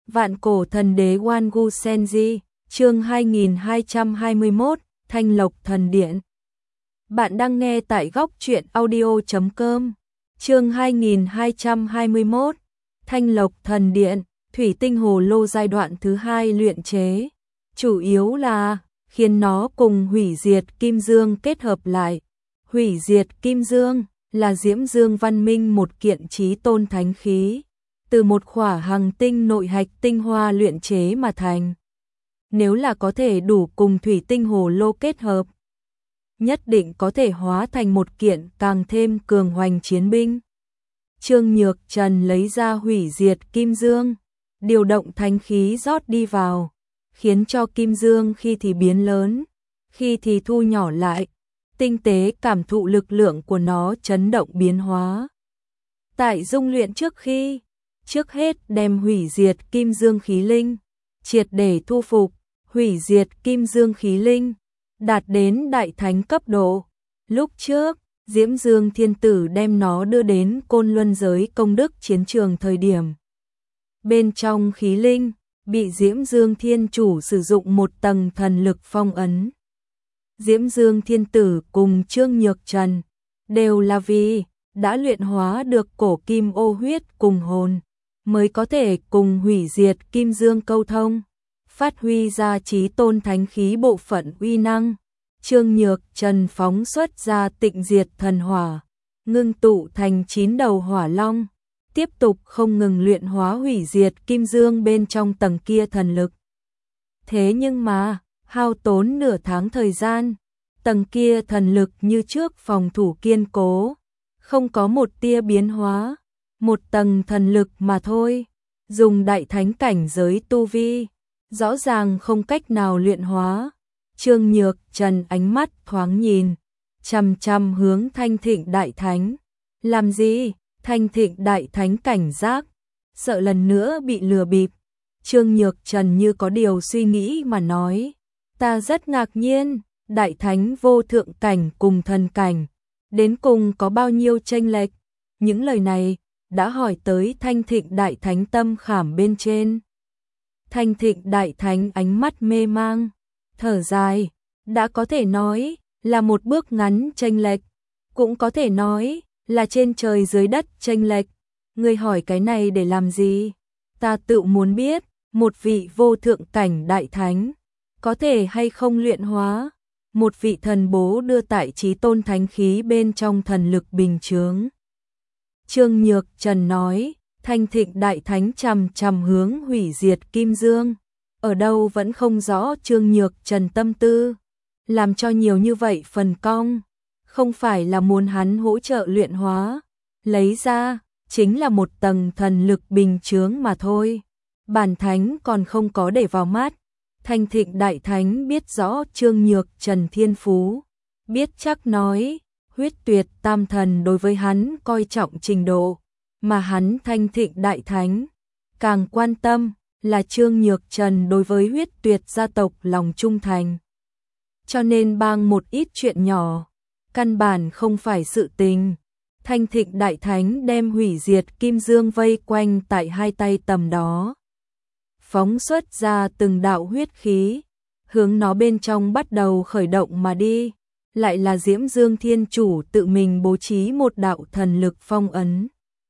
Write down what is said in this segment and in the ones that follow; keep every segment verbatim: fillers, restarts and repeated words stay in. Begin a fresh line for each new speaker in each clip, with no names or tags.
Vạn cổ thần đế Wangu Senji, chương hai nghìn hai trăm hai mươi mốt, Thanh Lộc Thần Điện. Bạn đang nghe tại góc truyện audio chấm com. Chương hai nghìn hai trăm hai mươi mốt, Thanh Lộc Thần Điện, thủy tinh hồ lô giai đoạn thứ hai luyện chế. Chủ yếu là khiến nó cùng hủy diệt kim dương kết hợp lại. Hủy diệt kim dương là Diễm Dương văn minh một kiện chí tôn thánh khí, từ một khỏa hằng tinh nội hạch tinh hoa luyện chế mà thành. Nếu là có thể đủ cùng thủy tinh hồ lô kết hợp, nhất định có thể hóa thành một kiện càng thêm cường hoành chiến binh. Trương Nhược Trần lấy ra hủy diệt kim dương, điều động thánh khí rót đi vào, khiến cho kim dương khi thì biến lớn, khi thì thu nhỏ lại, tinh tế cảm thụ lực lượng của nó chấn động biến hóa. Tại dung luyện trước khi, trước hết đem hủy diệt kim dương khí linh, triệt để thu phục, hủy diệt kim dương khí linh, đạt đến đại thánh cấp độ. Lúc trước, Diễm Dương Thiên Tử đem nó đưa đến Côn Luân giới công đức chiến trường thời điểm. Bên trong khí linh, bị Diễm Dương Thiên Chủ sử dụng một tầng thần lực phong ấn. Diễm Dương Thiên Tử cùng Trương Nhược Trần đều là vì đã luyện hóa được cổ kim ô huyết cùng hồn, mới có thể cùng hủy diệt kim dương câu thông, phát huy ra chí tôn thánh khí bộ phận uy năng. Trương Nhược Trần phóng xuất ra tịnh diệt thần hỏa, ngưng tụ thành chín đầu hỏa long, tiếp tục không ngừng luyện hóa hủy diệt kim dương bên trong tầng kia thần lực. Thế nhưng mà, hao tốn nửa tháng thời gian, tầng kia thần lực như trước phòng thủ kiên cố, không có một tia biến hóa, một tầng thần lực mà thôi, dùng đại thánh cảnh giới tu vi, rõ ràng không cách nào luyện hóa. Trương Nhược Trần ánh mắt thoáng nhìn, chằm chằm hướng Thanh Thịnh Đại Thánh. Làm gì? Thanh Thịnh Đại Thánh cảnh giác, sợ lần nữa bị lừa bịp. Trương Nhược Trần như có điều suy nghĩ mà nói, ta rất ngạc nhiên, Đại Thánh vô thượng cảnh cùng thần cảnh, đến cùng có bao nhiêu chênh lệch? Những lời này đã hỏi tới Thanh Thịnh Đại Thánh tâm khảm bên trên. Thanh Thịnh Đại Thánh ánh mắt mê mang, thở dài, đã có thể nói là một bước ngắn chênh lệch, cũng có thể nói là trên trời dưới đất chênh lệch. Ngươi hỏi cái này để làm gì? Ta tự muốn biết, một vị vô thượng cảnh đại thánh có thể hay không luyện hóa một vị thần bố đưa tại chí tôn thánh khí bên trong thần lực bình chướng. Trương Nhược Trần nói, Thanh Thịnh Đại Thánh chằm chằm hướng hủy diệt kim dương, ở đâu vẫn không rõ Trương Nhược Trần tâm tư, làm cho nhiều như vậy phần cong, không phải là muốn hắn hỗ trợ luyện hóa, lấy ra chính là một tầng thần lực bình chướng mà thôi. Bản thánh còn không có để vào mắt. Thanh Thịnh Đại Thánh biết rõ Trương Nhược Trần thiên phú, biết chắc nói, huyết tuyệt tam thần đối với hắn coi trọng trình độ, mà hắn Thanh Thịnh Đại Thánh càng quan tâm là Trương Nhược Trần đối với huyết tuyệt gia tộc lòng trung thành. Cho nên bang một ít chuyện nhỏ, căn bản không phải sự tình. Thanh Thịnh Đại Thánh đem hủy diệt kim dương vây quanh tại hai tay tầm đó, phóng xuất ra từng đạo huyết khí, hướng nó bên trong bắt đầu khởi động mà đi. Lại là Diễm Dương Thiên Chủ tự mình bố trí một đạo thần lực phong ấn.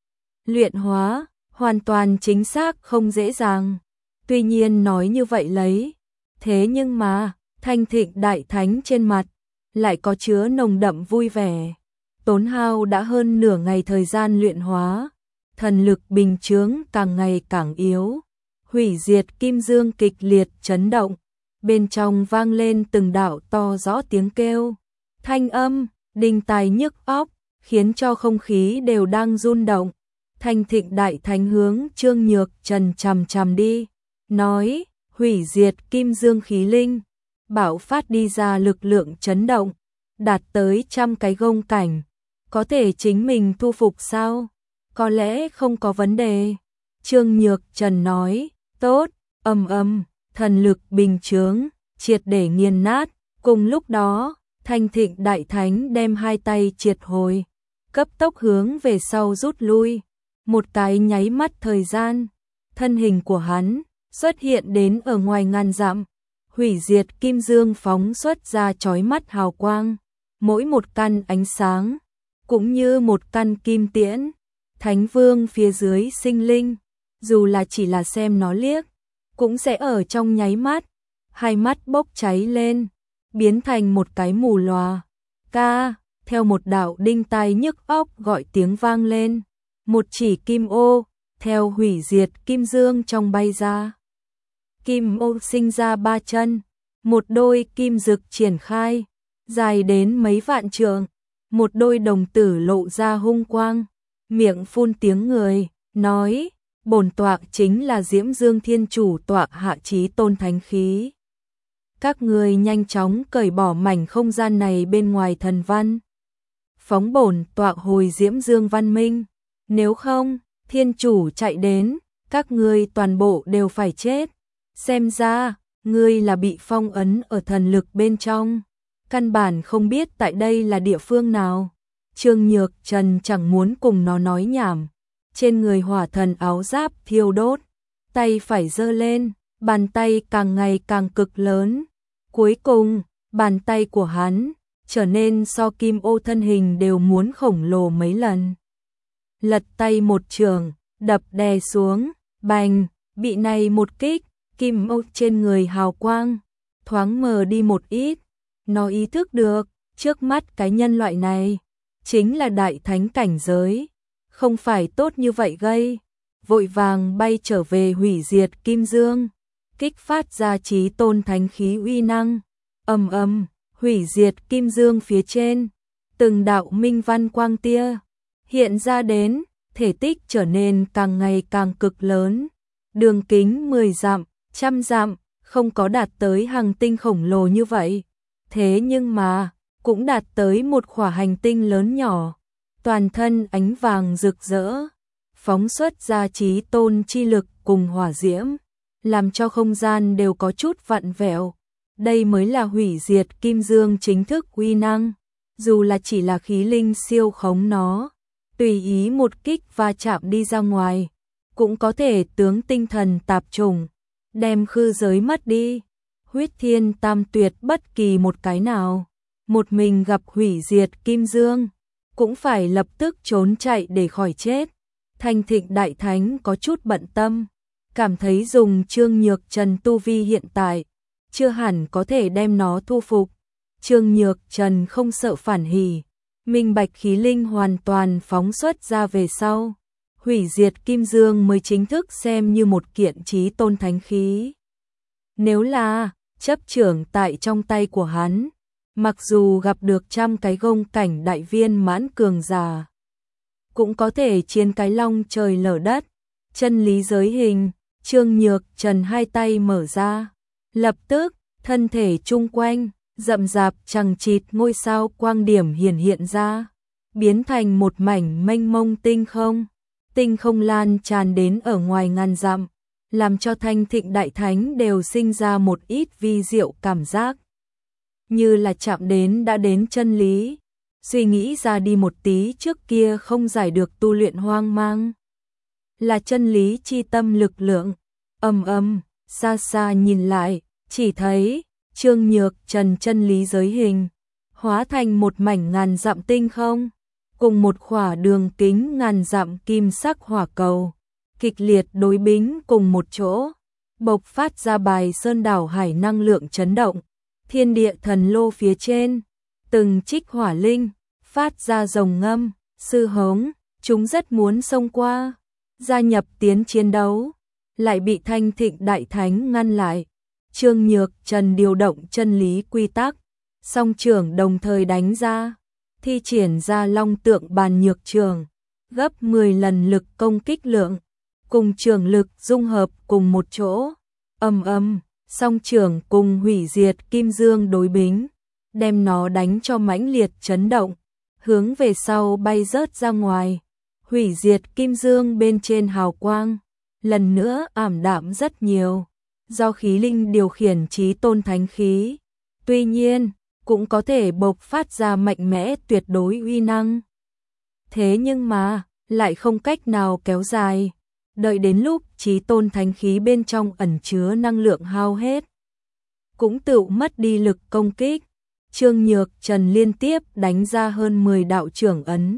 Luyện hóa, hoàn toàn chính xác không dễ dàng. Tuy nhiên nói như vậy lấy, thế nhưng mà, Thanh Thịnh Đại Thánh trên mặt lại có chứa nồng đậm vui vẻ. Tốn hao đã hơn nửa ngày thời gian luyện hóa, thần lực bình chướng càng ngày càng yếu. Hủy diệt kim dương kịch liệt chấn động, bên trong vang lên từng đạo to rõ tiếng kêu, thanh âm đinh tai nhức óc, khiến cho không khí đều đang rung động. Thanh Thịnh Đại Thánh hướng Trương Nhược Trần chằm chằm đi, nói, hủy diệt kim dương khí linh, bạo phát đi ra lực lượng chấn động, đạt tới trăm cái gông cảnh, có thể chính mình thu phục sao? Có lẽ không có vấn đề. Trương Nhược Trần nói, tốt, ầm ầm, thần lực bình chướng, triệt để nghiền nát. Cùng lúc đó, Thanh Thịnh Đại Thánh đem hai tay triệt hồi, cấp tốc hướng về sau rút lui. Một cái nháy mắt thời gian, thân hình của hắn xuất hiện đến ở ngoài ngàn dặm. Hủy diệt kim dương phóng xuất ra chói mắt hào quang, mỗi một căn ánh sáng cũng như một căn kim tiễn. Thánh vương phía dưới sinh linh, dù là chỉ là xem nó liếc, cũng sẽ ở trong nháy mắt, hai mắt bốc cháy lên, biến thành một cái mù lòa. Ca, theo một đạo đinh tai nhức óc gọi tiếng vang lên, một chỉ kim ô, theo hủy diệt kim dương trong bay ra. Kim ô sinh ra ba chân, một đôi kim rực triển khai, dài đến mấy vạn trượng, một đôi đồng tử lộ ra hung quang, miệng phun tiếng người, nói, bổn tọa chính là Diễm Dương Thiên Chủ tọa hạ chí tôn thánh khí. Các người nhanh chóng cởi bỏ mảnh không gian này bên ngoài thần văn. Phóng bổn tọa hồi Diễm Dương văn minh, nếu không, Thiên Chủ chạy đến, các ngươi toàn bộ đều phải chết. Xem ra, ngươi là bị phong ấn ở thần lực bên trong, căn bản không biết tại đây là địa phương nào. Trương Nhược Trần chẳng muốn cùng nó nói nhảm, trên người hỏa thần áo giáp thiêu đốt, tay phải giơ lên, bàn tay càng ngày càng cực lớn. Cuối cùng, bàn tay của hắn trở nên so kim ô thân hình đều muốn khổng lồ mấy lần. Lật tay một trường, đập đè xuống, bành, bị này một kích, kim ô trên người hào quang, thoáng mờ đi một ít. Nó ý thức được, trước mắt cái nhân loại này, chính là đại thánh cảnh giới, không phải tốt như vậy gây. Vội vàng bay trở về hủy diệt kim dương, kích phát ra chí tôn thánh khí uy năng. Ầm ầm, hủy diệt kim dương phía trên, từng đạo minh văn quang tia hiện ra đến, thể tích trở nên càng ngày càng cực lớn, đường kính mười dặm, trăm dặm, không có đạt tới hành tinh khổng lồ như vậy, thế nhưng mà cũng đạt tới một khỏa hành tinh lớn nhỏ, toàn thân ánh vàng rực rỡ, phóng xuất ra chí tôn chi lực cùng hỏa diễm, làm cho không gian đều có chút vặn vẹo. Đây mới là hủy diệt kim dương chính thức uy năng, dù là chỉ là khí linh siêu khống nó, tùy ý một kích va chạm đi ra ngoài, cũng có thể tướng tinh thần tạp trùng, đem khư giới mất đi. Huyết thiên tam tuyệt bất kỳ một cái nào, một mình gặp hủy diệt kim dương, cũng phải lập tức trốn chạy để khỏi chết. Thanh Thịnh Đại Thánh có chút bận tâm, cảm thấy dùng Trương Nhược Trần tu vi hiện tại, chưa hẳn có thể đem nó thu phục. Trương Nhược Trần không sợ phản hỉ, minh bạch khí linh hoàn toàn phóng xuất ra về sau, hủy diệt kim dương mới chính thức xem như một kiện chí tôn thánh khí. Nếu là chấp trưởng tại trong tay của hắn, mặc dù gặp được trăm cái gông cảnh đại viên mãn cường giả, cũng có thể chiến cái long trời lở đất. Chân lý giới hình, Trương Nhược Trần hai tay mở ra, lập tức, thân thể chung quanh, rậm rạp chằng chịt ngôi sao quang điểm hiển hiện ra, biến thành một mảnh mênh mông tinh không. Tinh không lan tràn đến ở ngoài ngàn dặm, làm cho Thanh Thịnh Đại Thánh đều sinh ra một ít vi diệu cảm giác. Như là chạm đến đã đến chân lý, suy nghĩ ra đi một tí trước kia không giải được tu luyện hoang mang. Là chân lý chi tâm lực lượng, ầm ầm, xa xa nhìn lại, chỉ thấy Trương Nhược Trần chân lý giới hình, hóa thành một mảnh ngàn dặm tinh không, cùng một khỏa đường kính ngàn dặm kim sắc hỏa cầu, kịch liệt đối bính cùng một chỗ, bộc phát ra bài sơn đảo hải năng lượng chấn động. Thiên địa thần lô phía trên, từng trích hỏa linh, phát ra rồng ngâm, sư hống, chúng rất muốn xông qua, gia nhập tiến chiến đấu, lại bị Thanh Thịnh Đại Thánh ngăn lại. Trương Nhược Trần điều động chân lý quy tắc, song trưởng đồng thời đánh ra, thi triển ra long tượng bàn nhược trường, gấp mười lần lực công kích lượng, cùng trường lực dung hợp cùng một chỗ, ầm ầm, song trưởng cùng hủy diệt kim dương đối bính, đem nó đánh cho mãnh liệt chấn động, hướng về sau bay rớt ra ngoài. Hủy diệt kim dương bên trên hào quang, lần nữa ảm đạm rất nhiều, do khí linh điều khiển chí tôn thánh khí, tuy nhiên, cũng có thể bộc phát ra mạnh mẽ tuyệt đối uy năng. Thế nhưng mà, lại không cách nào kéo dài. đợi đến lúc chí tôn thánh khí bên trong ẩn chứa năng lượng hao hết, cũng tự mất đi lực công kích. Trương Nhược Trần liên tiếp đánh ra hơn mười đạo trưởng ấn.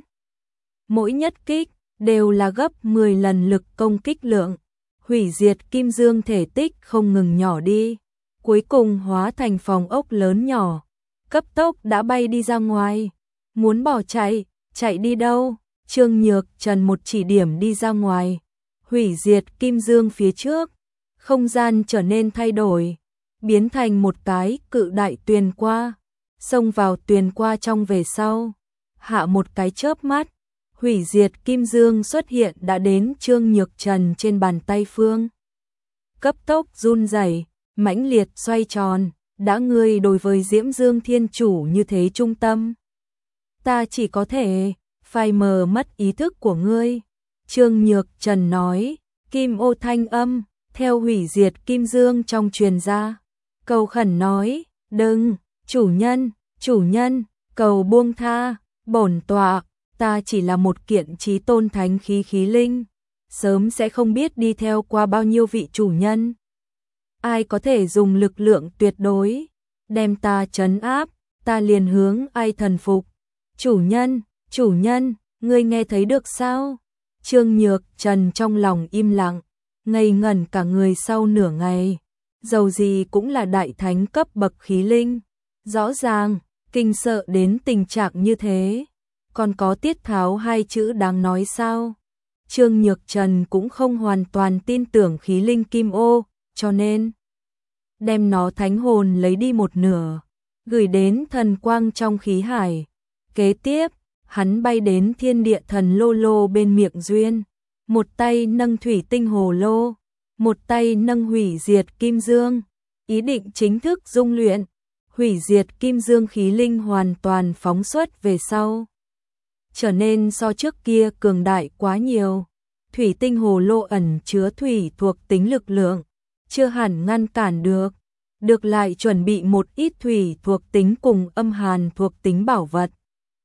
Mỗi nhất kích đều là gấp mười lần lực công kích lượng, hủy diệt kim dương thể tích không ngừng nhỏ đi, cuối cùng hóa thành phòng ốc lớn nhỏ, cấp tốc đã bay đi ra ngoài. Muốn bỏ chạy, chạy đi đâu? Trương Nhược Trần một chỉ điểm đi ra ngoài, hủy diệt kim dương phía trước, không gian trở nên thay đổi, biến thành một cái cự đại tuyền qua, xông vào tuyền qua trong về sau, hạ một cái chớp mắt, hủy diệt kim dương xuất hiện đã đến Trương Nhược Trần trên bàn tay phương. Cấp tốc run rẩy, mãnh liệt xoay tròn, đã ngươi đối với Diễm Dương Thiên Chủ như thế trung tâm, ta chỉ có thể phai mờ mất ý thức của ngươi. Trương Nhược Trần nói, kim ô thanh âm theo hủy diệt kim dương trong truyền ra, cầu khẩn nói, đừng, chủ nhân, chủ nhân, cầu buông tha, bổn tọa, ta chỉ là một kiện chí tôn thánh khí khí linh, sớm sẽ không biết đi theo qua bao nhiêu vị chủ nhân. Ai có thể dùng lực lượng tuyệt đối đem ta trấn áp, ta liền hướng ai thần phục. Chủ nhân, chủ nhân, ngươi nghe thấy được sao? Trương Nhược Trần trong lòng im lặng, ngây ngẩn cả người sau nửa ngày. Dầu gì cũng là đại thánh cấp bậc khí linh, rõ ràng kinh sợ đến tình trạng như thế, còn có tiết tháo hai chữ đáng nói sao? Trương Nhược Trần cũng không hoàn toàn tin tưởng khí linh kim ô, cho nên đem nó thánh hồn lấy đi một nửa, gửi đến thần quang trong khí hải. Kế tiếp, hắn bay đến thiên địa thần lô lô bên miệng duyên, một tay nâng thủy tinh hồ lô, một tay nâng hủy diệt kim dương, ý định chính thức dung luyện. Hủy diệt kim dương khí linh hoàn toàn phóng xuất về sau, trở nên so trước kia cường đại quá nhiều. Thủy tinh hồ lô ẩn chứa thủy thuộc tính lực lượng, chưa hẳn ngăn cản được, được lại chuẩn bị một ít thủy thuộc tính cùng âm hàn thuộc tính bảo vật,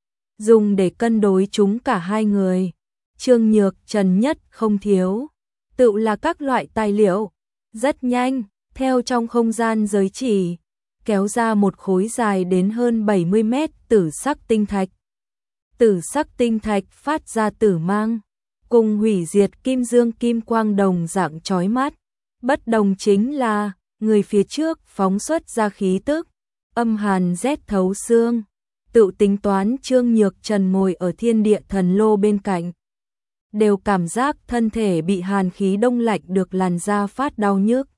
dùng để cân đối chúng cả hai người. Trương Nhược Trần nhất không thiếu, tự là các loại tài liệu. Rất nhanh, theo trong không gian giới chỉ, kéo ra một khối dài đến hơn bảy mươi mét tử sắc tinh thạch. Tử sắc tinh thạch phát ra tử mang, cùng hủy diệt kim dương kim quang đồng dạng chói mắt. Bất đồng chính là, người phía trước phóng xuất ra khí tức, âm hàn rét thấu xương. Tự tính toán Trương Nhược Trần ngồi ở thiên địa thần lô bên cạnh, đều cảm giác thân thể bị hàn khí đông lạnh được làn da phát đau nhức.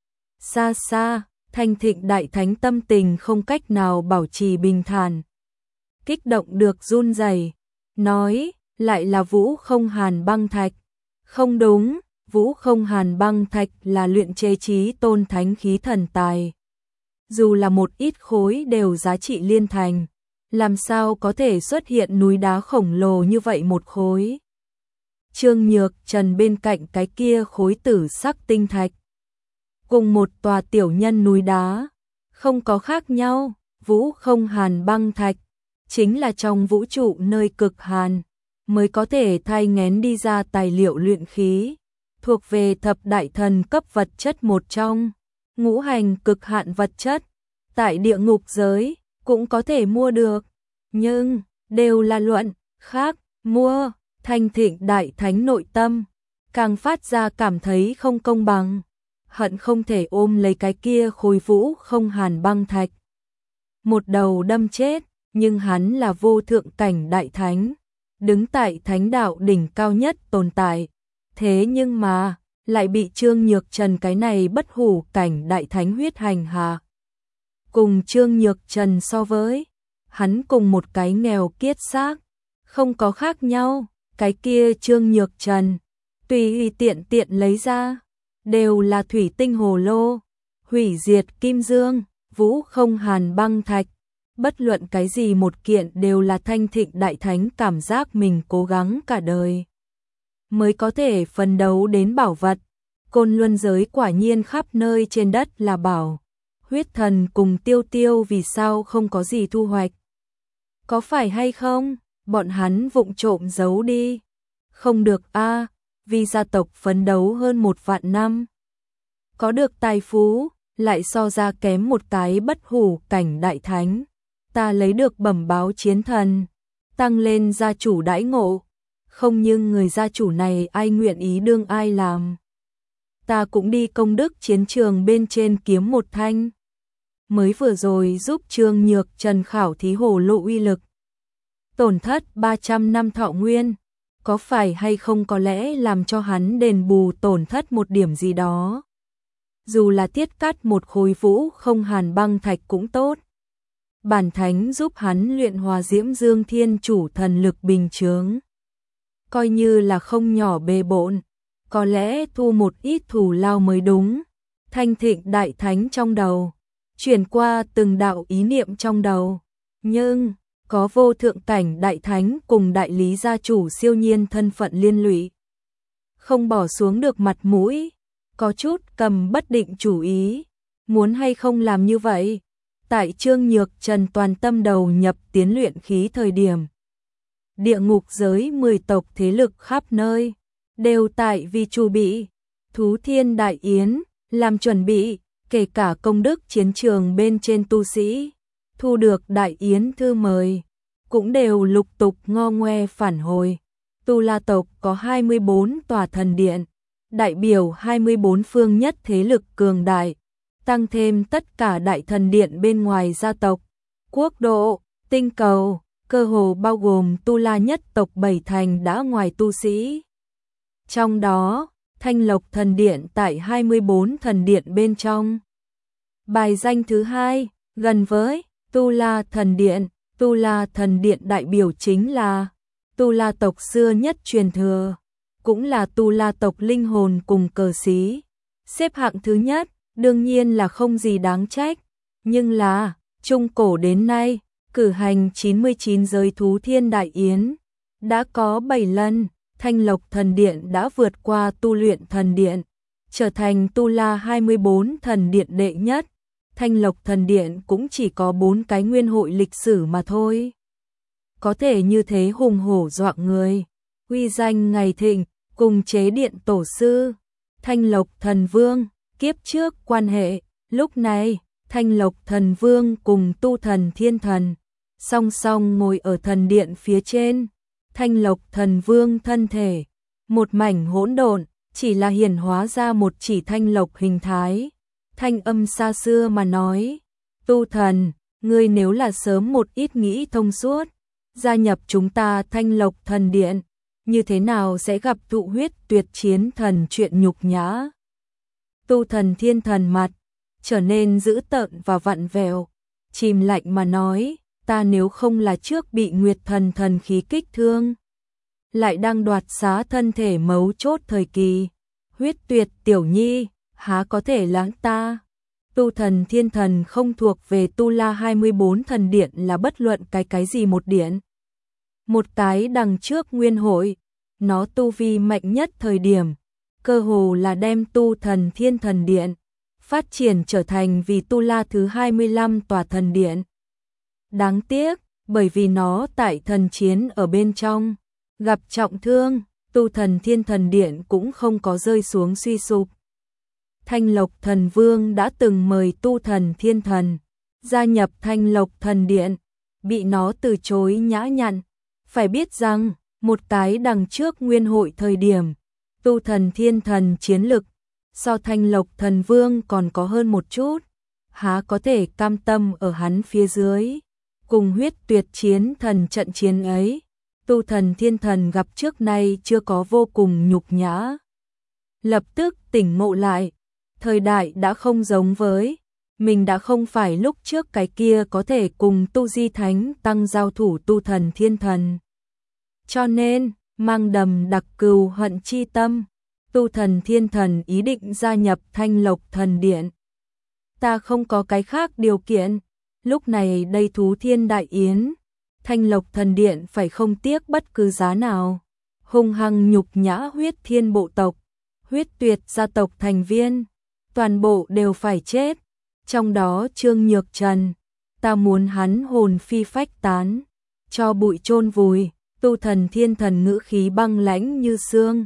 Xa xa, Thanh Thịnh Đại Thánh tâm tình không cách nào bảo trì bình thản, kích động được run rẩy, nói, lại là Vũ Không Hàn Băng Thạch. Không đúng, Vũ Không Hàn Băng Thạch là luyện chế chí tôn thánh khí thần tài. Dù là một ít khối đều giá trị liên thành, làm sao có thể xuất hiện núi đá khổng lồ như vậy một khối. Trương Nhược Trần bên cạnh cái kia khối tử sắc tinh thạch, cùng một tòa tiểu nhân núi đá, không có khác nhau. Vũ Không Hàn Băng Thạch chính là trong vũ trụ nơi cực hàn mới có thể thay ngén đi ra tài liệu luyện khí, thuộc về thập đại thần cấp vật chất một trong, ngũ hành cực hạn vật chất, tại địa ngục giới cũng có thể mua được, nhưng đều là luận khác mua. Thanh Thịnh Đại Thánh nội tâm càng phát ra cảm thấy không công bằng, hận không thể ôm lấy cái kia khối Vũ Không Hàn Băng Thạch, một đầu đâm chết. Nhưng hắn là vô thượng cảnh đại thánh, đứng tại thánh đạo đỉnh cao nhất tồn tại, thế nhưng mà lại bị Trương Nhược Trần cái này bất hủ cảnh đại thánh huyết hành hạ. Cùng Trương Nhược Trần so với, hắn cùng một cái nghèo kiết xác, không có khác nhau. Cái kia Trương Nhược Trần tùy tiện tiện lấy ra, đều là thủy tinh hồ lô, hủy diệt kim dương, Vũ Không Hàn Băng Thạch. Bất luận cái gì một kiện đều là Thanh Thịnh Đại Thánh cảm giác mình cố gắng cả đời mới có thể phấn đấu đến bảo vật. Côn Luân giới quả nhiên khắp nơi trên đất là bảo. Huyết Thần cùng Tiêu Tiêu vì sao không có gì thu hoạch? Có phải hay không? Bọn hắn vụng trộm giấu đi. Không được a, vì gia tộc phấn đấu hơn một vạn năm. Có được tài phú, lại so ra kém một cái bất hủ cảnh đại thánh. Ta lấy được bẩm báo chiến thần, tăng lên gia chủ đãi ngộ. Không nhưng người gia chủ này ai nguyện ý đương ai làm. Ta cũng đi công đức chiến trường bên trên kiếm một thanh. Mới vừa rồi giúp Trương Nhược Trần khảo thí hổ lộ uy lực. Tổn thất ba trăm năm thọ nguyên. Có phải hay không có lẽ làm cho hắn đền bù tổn thất một điểm gì đó. Dù là tiết cắt một khối vũ không hàn băng thạch cũng tốt. Bản thánh giúp hắn luyện hòa diễm dương thiên chủ thần lực bình chướng. Coi như là không nhỏ bề bộn, có lẽ thu một ít thù lao mới đúng. Thanh thịnh đại thánh trong đầu, chuyển qua từng đạo ý niệm trong đầu. Nhưng, có vô thượng cảnh đại thánh cùng đại lý gia chủ siêu nhiên thân phận liên lụy. Không bỏ xuống được mặt mũi, có chút cầm bất định chủ ý. Muốn hay không làm như vậy? Tại Trương Nhược Trần toàn tâm đầu nhập tiến luyện khí thời điểm. Địa ngục giới mười tộc thế lực khắp nơi, đều tại vì chu bị, thú thiên đại yến, làm chuẩn bị, kể cả công đức chiến trường bên trên tu sĩ, thu được đại yến thư mời, cũng đều lục tục ngo ngoe phản hồi. Tu La tộc có hai mươi bốn tòa thần điện, đại biểu hai mươi bốn phương nhất thế lực cường đại, tăng thêm tất cả đại thần điện bên ngoài gia tộc, quốc độ, tinh cầu, cơ hồ bao gồm Tu La nhất tộc bảy thành đã ngoài tu sĩ. Trong đó, Thanh Lộc thần điện tại hai mươi bốn thần điện bên trong. Bài danh thứ hai, gần với Tu La thần điện, Tu La thần điện đại biểu chính là Tu La tộc xưa nhất truyền thừa, cũng là Tu La tộc linh hồn cùng cờ xí. Xếp hạng thứ nhất, đương nhiên là không gì đáng trách, nhưng là, trung cổ đến nay, cử hành chín mươi chín giới thú thiên đại yến, đã có bảy lần, Thanh Lộc thần điện đã vượt qua tu luyện thần điện, trở thành Tu La hai mươi bốn thần điện đệ nhất. Thanh Lộc thần điện cũng chỉ có bốn cái nguyên hội lịch sử mà thôi. Có thể như thế hùng hổ dọa người, uy danh ngày thịnh, cùng chế điện tổ sư, Thanh Lộc thần vương, kiếp trước quan hệ, lúc này, Thanh Lộc thần vương cùng tu thần thiên thần, song song ngồi ở thần điện phía trên. Thanh Lộc thần vương thân thể, một mảnh hỗn độn, chỉ là hiển hóa ra một chỉ thanh lộc hình thái. Thanh âm xa xưa mà nói, tu thần, ngươi nếu là sớm một ít nghĩ thông suốt, gia nhập chúng ta Thanh Lộc thần điện, như thế nào sẽ gặp thụ huyết tuyệt chiến thần chuyện nhục nhã. Tu thần thiên thần mặt, trở nên dữ tợn và vặn vẹo, chìm lạnh mà nói, ta nếu không là trước bị Nguyệt thần thần khí kích thương, lại đang đoạt xá thân thể mấu chốt thời kỳ, huyết tuyệt tiểu nhi, há có thể lãng ta. Tu thần thiên thần không thuộc về Tu La hai mươi bốn thần điện là bất luận cái cái gì một điện. Một cái đằng trước nguyên hội, nó tu vi mạnh nhất thời điểm, cơ hồ là đem tu thần thiên thần điện, phát triển trở thành vì Tu La thứ hai mươi lăm tòa thần điện. Đáng tiếc, bởi vì nó tại thần chiến ở bên trong, gặp trọng thương, tu thần thiên thần điện cũng không có rơi xuống suy sụp. Thanh Lộc thần vương đã từng mời tu thần thiên thần, gia nhập Thanh Lộc thần điện, bị nó từ chối nhã nhặn. Phải biết rằng, một cái đằng trước nguyên hội thời điểm, tu thần thiên thần chiến lực, so Thanh Lộc thần vương còn có hơn một chút, há có thể cam tâm ở hắn phía dưới. Cùng huyết tuyệt chiến thần trận chiến ấy, tu thần thiên thần gặp trước nay chưa có vô cùng nhục nhã. Lập tức tỉnh ngộ lại, thời đại đã không giống với, mình đã không phải lúc trước cái kia có thể cùng tu di thánh tăng giao thủ tu thần thiên thần. Cho nên, mang đầm đặc cừu hận chi tâm, tu thần thiên thần ý định gia nhập Thanh Lộc thần điện. Ta không có cái khác điều kiện. Lúc này đây thú thiên đại yến, Thanh Lộc thần điện phải không tiếc bất cứ giá nào, hung hăng nhục nhã huyết thiên bộ tộc, huyết tuyệt gia tộc thành viên, toàn bộ đều phải chết, trong đó Trương Nhược Trần, ta muốn hắn hồn phi phách tán, cho bụi chôn vùi. Tu thần thiên thần ngữ khí băng lãnh như xương,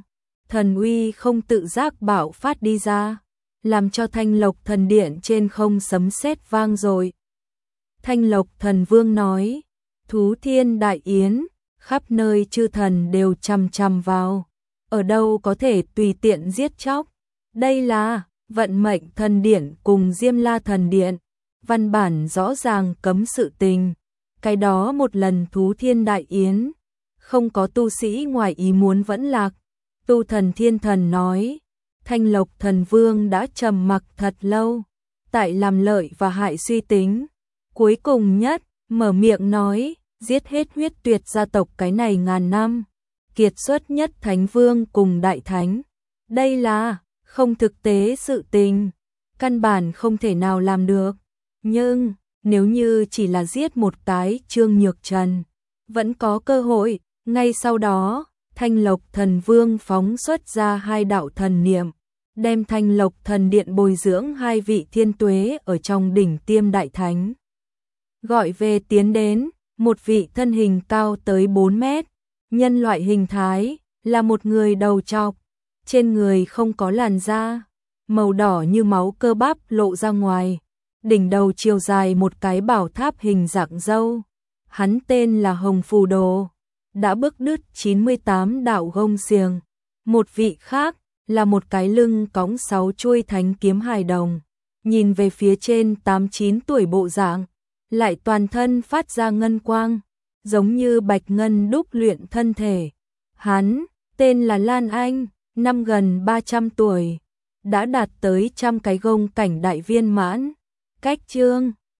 thần uy không tự giác bạo phát đi ra, làm cho Thanh Lộc Thần Điện trên không sấm sét vang dội. Thanh Lộc Thần Vương nói, Thú Thiên Đại Yến, khắp nơi chư thần đều chằm chằm vào, ở đâu có thể tùy tiện giết chóc. Đây là Vận Mệnh Thần Điện cùng Diêm La Thần Điện, văn bản rõ ràng cấm sự tình. Cái đó một lần Thú Thiên Đại Yến, không có tu sĩ ngoài ý muốn vẫn lạc. Tu Thần Thiên Thần nói, Thanh Lộc Thần Vương đã trầm mặc thật lâu, tại làm lợi và hại suy tính. Cuối cùng nhất, mở miệng nói, giết hết huyết tuyệt gia tộc cái này ngàn năm, kiệt xuất nhất Thánh Vương cùng Đại Thánh. Đây là không thực tế sự tình, căn bản không thể nào làm được. Nhưng, nếu như chỉ là giết một cái Trương Nhược Trần, vẫn có cơ hội. Ngay sau đó, Thanh Lộc Thần Vương phóng xuất ra hai đạo thần niệm, đem Thanh Lộc Thần Điện bồi dưỡng hai vị thiên tuế ở trong đỉnh tiêm đại thánh. Gọi về tiến đến, một vị thân hình cao tới bốn mét, nhân loại hình thái, là một người đầu trọc, trên người không có làn da, màu đỏ như máu cơ bắp lộ ra ngoài, đỉnh đầu chiều dài một cái bảo tháp hình dạng dâu. Hắn tên là Hồng Phù Đồ, đã bức đứt chín mươi tám đạo gông xiềng. Một vị khác là một cái lưng cõng sáu chuôi thánh kiếm hài đồng, nhìn về phía trên tám chín tuổi bộ dạng, lại toàn thân phát ra ngân quang, giống như bạch ngân đúc luyện thân thể. Hắn tên là Lan Anh, năm gần ba trăm tuổi, đã đạt tới trăm cái gông cảnh đại viên mãn. Cách Trương